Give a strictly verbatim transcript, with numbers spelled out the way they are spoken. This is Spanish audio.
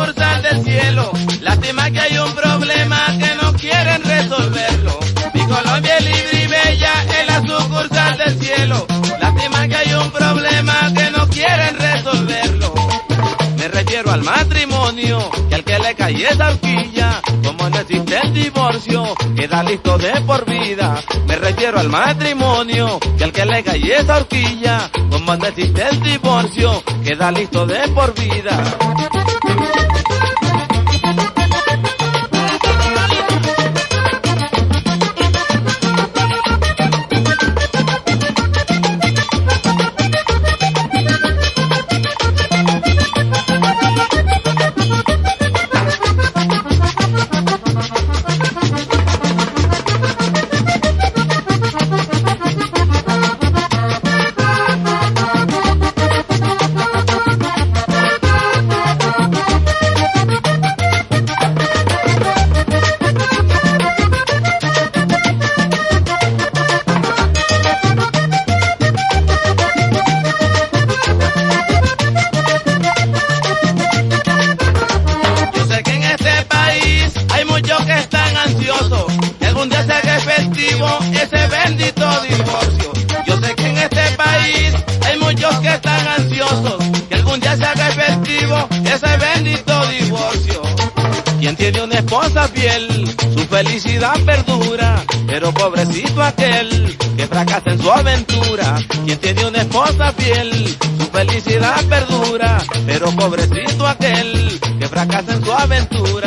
sucursal del cielo. Lástima que hay un problema que no quieren resolverlo. Mi Colombia es libre y bella, es la sucursal del cielo. Lástima que hay un problema que no quieren resolverlo. Me refiero al matrimonio, que al que le cae esa horquilla, como no existe el divorcio, queda listo de por vida. Me refiero al matrimonio, que al que le cae esa horquilla, como no existe el divorcio, queda listo de por vida. Que algún día se haga efectivo ese bendito divorcio. Yo sé que en este país hay muchos que están ansiosos que algún día se haga efectivo ese bendito divorcio. Quien tiene una esposa fiel, su felicidad perdura, pero pobrecito aquel que fracasa en su aventura. Quien tiene una esposa fiel, su felicidad perdura, pero pobrecito aquel que fracasa en su aventura.